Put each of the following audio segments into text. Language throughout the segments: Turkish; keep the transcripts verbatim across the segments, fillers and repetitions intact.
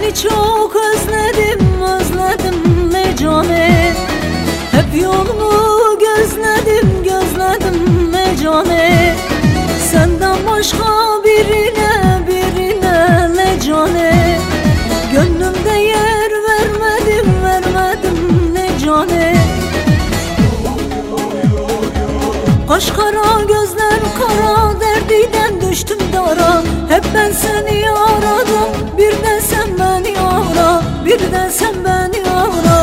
Seni çok özledim, özledim ne cane. Hep yolunu gözledim, gözledim ne cane. Senden başka birine, birine ne cane. Gönlümde yer vermedim, vermedim ne cane. Kaş kara gözler kara, derdiden düştüm dara. Hep ben seni aradım, bir de sen beni ara, bir de sen beni ara.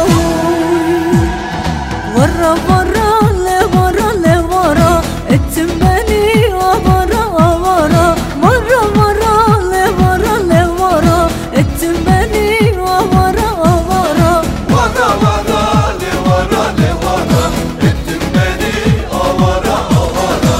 Vara vara le vara le vara, ettin beni avara avara. Vara vara le vara le vara, ettin beni avara avara. Vara vara le vara le vara, ettin beni avara avara.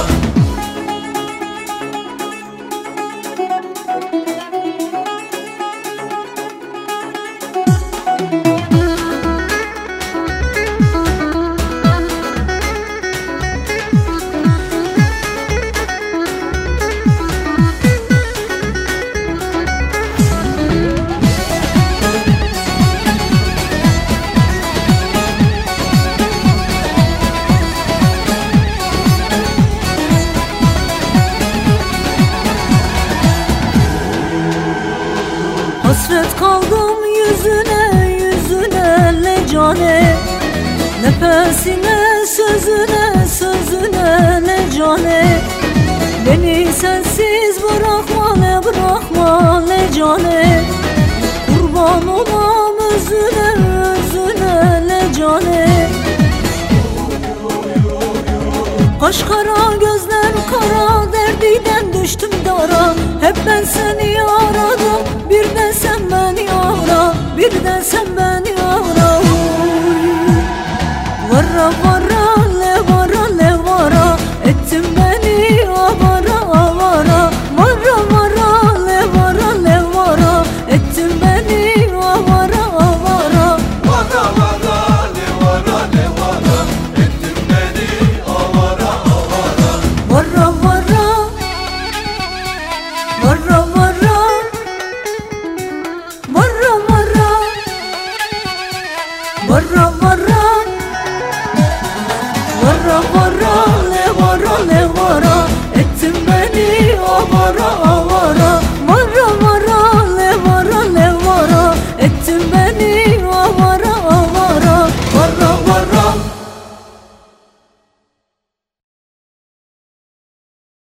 Hasret kaldım yüzüne, yüzüne le cane. Nefesine, sözüne, sözüne le cane. Beni sensiz bırakma le, bırakma le cane. Kurban olam özüne, özüne le cane. Kaş kara gözler kara, derdiden düştüm dara. Hep ben seni aradım, bir de sen beni ara, bir de sen beni ara. Vara vara le vara le vara, ettin beni avara avara. Vara vara le vara le vara, ettin beni avara avara. Vara vara le vara le vara, ettin beni avara avara. Vara vara, vara vara, vara vara, vara vara, vara vara.